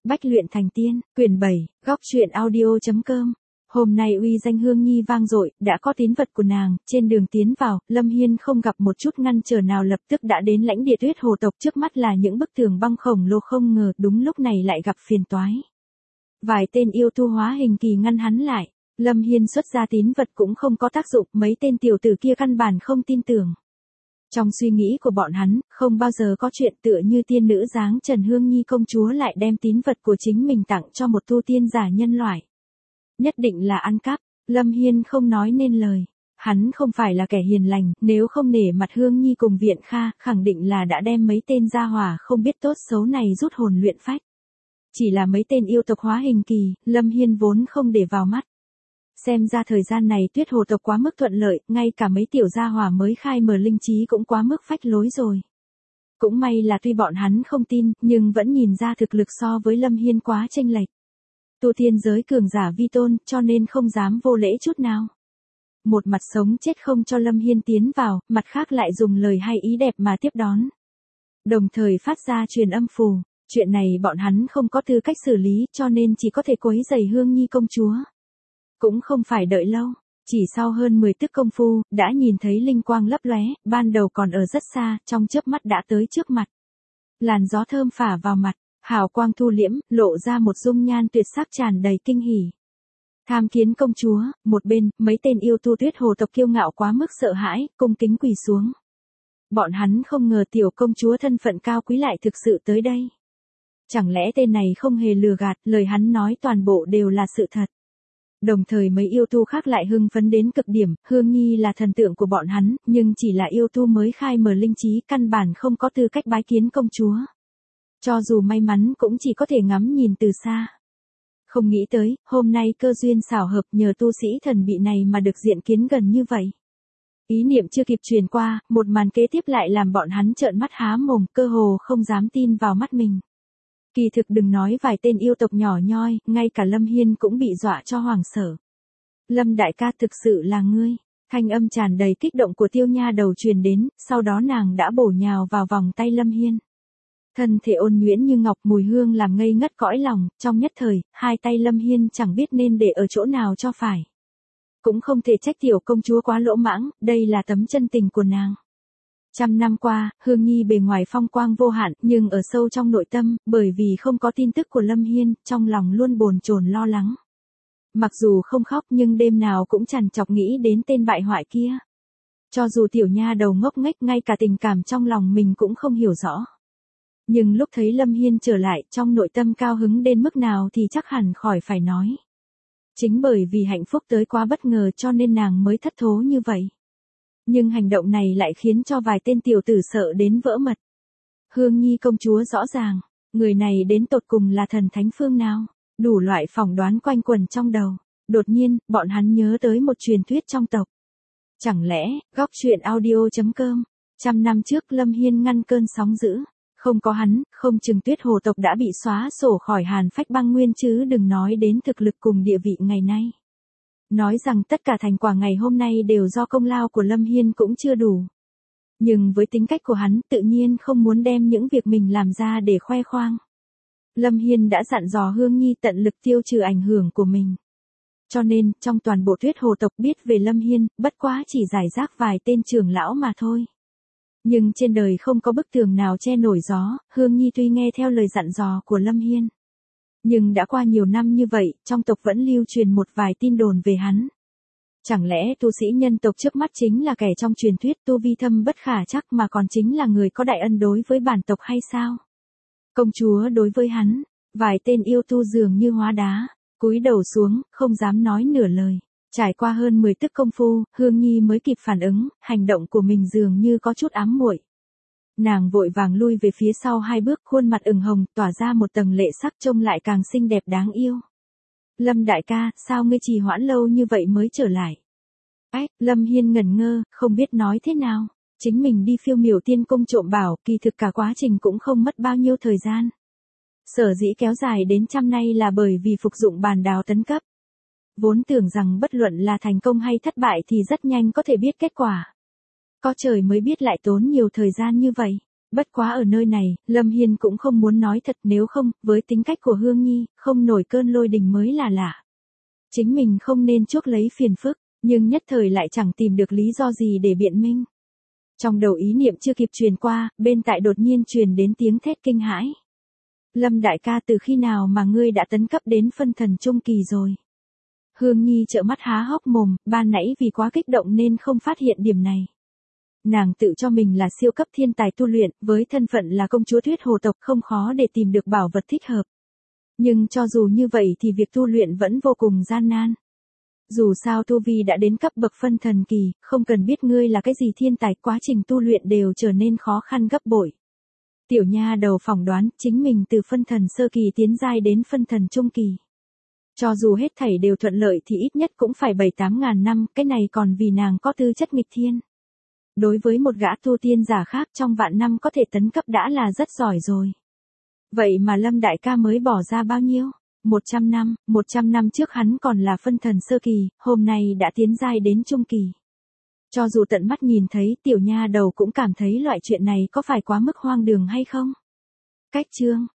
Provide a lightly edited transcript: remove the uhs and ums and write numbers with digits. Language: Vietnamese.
Bách luyện thành tiên, quyển 7, góc truyện audio.com. Hôm nay uy danh Hương Nhi vang dội, đã có tín vật của nàng, trên đường tiến vào, Lâm Hiên không gặp một chút ngăn trở nào lập tức đã đến lãnh địa Tuyết Hồ tộc, trước mắt là những bức tường băng khổng lồ, không ngờ đúng lúc này lại gặp phiền toái. Vài tên yêu tu hóa hình kỳ ngăn hắn lại, Lâm Hiên xuất ra tín vật cũng không có tác dụng, mấy tên tiểu tử kia căn bản không tin tưởng. Trong suy nghĩ của bọn hắn, không bao giờ có chuyện tựa như tiên nữ dáng Trần Hương Nhi công chúa lại đem tín vật của chính mình tặng cho một tu tiên giả nhân loại. Nhất định là ăn cắp, Lâm Hiên không nói nên lời. Hắn không phải là kẻ hiền lành, nếu không nể mặt Hương Nhi cùng Viện Kha, khẳng định là đã đem mấy tên gia hỏa không biết tốt xấu này rút hồn luyện phách. Chỉ là mấy tên yêu tộc hóa hình kỳ, Lâm Hiên vốn không để vào mắt. Xem ra thời gian này Tuyết Hồ tộc quá mức thuận lợi, ngay cả mấy tiểu gia hỏa mới khai mở linh trí cũng quá mức phách lối rồi. Cũng may là tuy bọn hắn không tin, nhưng vẫn nhìn ra thực lực so với Lâm Hiên quá chênh lệch. Tu tiên giới cường giả vi tôn, cho nên không dám vô lễ chút nào. Một mặt sống chết không cho Lâm Hiên tiến vào, mặt khác lại dùng lời hay ý đẹp mà tiếp đón. Đồng thời phát ra truyền âm phù, chuyện này bọn hắn không có tư cách xử lý, cho nên chỉ có thể quấy rầy Hương Nhi công chúa. Cũng không phải đợi lâu, chỉ sau hơn 10 tức công phu, đã nhìn thấy linh quang lấp lóe, ban đầu còn ở rất xa, trong chớp mắt đã tới trước mặt. Làn gió thơm phả vào mặt, hào quang thu liễm, lộ ra một dung nhan tuyệt sắc tràn đầy kinh hỉ. Tham kiến công chúa, một bên, mấy tên yêu tu Tuyết Hồ tộc kiêu ngạo quá mức sợ hãi, cung kính quỳ xuống. Bọn hắn không ngờ tiểu công chúa thân phận cao quý lại thực sự tới đây. Chẳng lẽ tên này không hề lừa gạt, lời hắn nói toàn bộ đều là sự thật. Đồng thời mấy yêu tu khác lại hưng phấn đến cực điểm, Hương Nhi là thần tượng của bọn hắn, nhưng chỉ là yêu tu mới khai mở linh trí, căn bản không có tư cách bái kiến công chúa. Cho dù may mắn cũng chỉ có thể ngắm nhìn từ xa. Không nghĩ tới, hôm nay cơ duyên xảo hợp nhờ tu sĩ thần bị này mà được diện kiến gần như vậy. Ý niệm chưa kịp truyền qua, một màn kế tiếp lại làm bọn hắn trợn mắt há mồm, cơ hồ không dám tin vào mắt mình. Kỳ thực đừng nói vài tên yêu tộc nhỏ nhoi, ngay cả Lâm Hiên cũng bị dọa cho hoảng sợ. Lâm đại ca thực sự là ngươi, thanh âm tràn đầy kích động của Tiêu Nha Đầu truyền đến, sau đó nàng đã bổ nhào vào vòng tay Lâm Hiên. Thân thể ôn nhuyễn như ngọc, mùi hương làm ngây ngất cõi lòng, trong nhất thời, hai tay Lâm Hiên chẳng biết nên để ở chỗ nào cho phải. Cũng không thể trách tiểu công chúa quá lỗ mãng, đây là tấm chân tình của nàng. Trăm năm qua, Hương Nhi bề ngoài phong quang vô hạn, nhưng ở sâu trong nội tâm, bởi vì không có tin tức của Lâm Hiên, trong lòng luôn bồn chồn lo lắng. Mặc dù không khóc nhưng đêm nào cũng trằn trọc nghĩ đến tên bại hoại kia. Cho dù tiểu nha đầu ngốc nghếch, ngay cả tình cảm trong lòng mình cũng không hiểu rõ. Nhưng lúc thấy Lâm Hiên trở lại, trong nội tâm cao hứng đến mức nào thì chắc hẳn khỏi phải nói. Chính bởi vì hạnh phúc tới quá bất ngờ cho nên nàng mới thất thố như vậy. Nhưng hành động này lại khiến cho vài tên tiểu tử sợ đến vỡ mật. Hương Nhi công chúa rõ ràng, người này đến tột cùng là thần thánh phương nào, đủ loại phỏng đoán quanh quẩn trong đầu. Đột nhiên, bọn hắn nhớ tới một truyền thuyết trong tộc. Chẳng lẽ, góc truyện audio.com, 100 năm trước Lâm Hiên ngăn cơn sóng dữ, không có hắn, không chừng Tuyết Hồ tộc đã bị xóa sổ khỏi Hàn Phách băng nguyên chứ đừng nói đến thực lực cùng địa vị ngày nay. Nói rằng tất cả thành quả ngày hôm nay đều do công lao của Lâm Hiên cũng chưa đủ. Nhưng với tính cách của hắn, tự nhiên không muốn đem những việc mình làm ra để khoe khoang. Lâm Hiên đã dặn dò Hương Nhi tận lực tiêu trừ ảnh hưởng của mình. Cho nên, trong toàn bộ Tuyết Hồ tộc biết về Lâm Hiên, bất quá chỉ giải rác vài tên trưởng lão mà thôi. Nhưng trên đời không có bức tường nào che nổi gió, Hương Nhi tuy nghe theo lời dặn dò của Lâm Hiên. Nhưng đã qua nhiều năm như vậy, trong tộc vẫn lưu truyền một vài tin đồn về hắn. Chẳng lẽ tu sĩ nhân tộc trước mắt chính là kẻ trong truyền thuyết tu vi thâm bất khả chắc mà còn chính là người có đại ân đối với bản tộc hay sao? Công chúa đối với hắn, vài tên yêu tu dường như hóa đá, cúi đầu xuống, không dám nói nửa lời. Trải qua hơn 10 tức công phu, Hương Nhi mới kịp phản ứng, hành động của mình dường như có chút ám muội. Nàng vội vàng lui về phía sau 2 bước, khuôn mặt ửng hồng, tỏa ra một tầng lệ sắc trông lại càng xinh đẹp đáng yêu. Lâm đại ca, sao ngươi trì hoãn lâu như vậy mới trở lại? Lâm Hiên ngẩn ngơ, không biết nói thế nào. Chính mình đi Phiêu Miểu Tiên Cung trộm bảo, kỳ thực cả quá trình cũng không mất bao nhiêu thời gian. Sở dĩ kéo dài đến 100 nay là bởi vì phục dụng bàn đào tấn cấp. Vốn tưởng rằng bất luận là thành công hay thất bại thì rất nhanh có thể biết kết quả. Có trời mới biết lại tốn nhiều thời gian như vậy. Bất quá ở nơi này, Lâm Hiên cũng không muốn nói thật, nếu không, với tính cách của Hương Nhi, không nổi cơn lôi đình mới là lạ. Chính mình không nên chuốc lấy phiền phức, nhưng nhất thời lại chẳng tìm được lý do gì để biện minh. Trong đầu ý niệm chưa kịp truyền qua, bên tai đột nhiên truyền đến tiếng thét kinh hãi. Lâm đại ca, từ khi nào mà ngươi đã tấn cấp đến phân thần trung kỳ rồi? Hương Nhi trợn mắt há hốc mồm, ban nãy vì quá kích động nên không phát hiện điểm này. Nàng tự cho mình là siêu cấp thiên tài tu luyện, với thân phận là công chúa Tuyết Hồ tộc không khó để tìm được bảo vật thích hợp. Nhưng cho dù như vậy thì việc tu luyện vẫn vô cùng gian nan. Dù sao tu vi đã đến cấp bậc phân thần kỳ, không cần biết ngươi là cái gì thiên tài, quá trình tu luyện đều trở nên khó khăn gấp bội. Tiểu nha đầu phỏng đoán chính mình từ phân thần sơ kỳ tiến giai đến phân thần trung kỳ. Cho dù hết thảy đều thuận lợi thì ít nhất cũng phải 7-8 ngàn năm, cái này còn vì nàng có tư chất nghịch thiên. Đối với một gã tu tiên giả khác trong vạn năm có thể tấn cấp đã là rất giỏi rồi. Vậy mà Lâm đại ca mới bỏ ra bao nhiêu? 100 năm trước hắn còn là phân thần sơ kỳ, hôm nay đã tiến giai đến trung kỳ. Cho dù tận mắt nhìn thấy, tiểu nha đầu cũng cảm thấy loại chuyện này có phải quá mức hoang đường hay không? Cách chương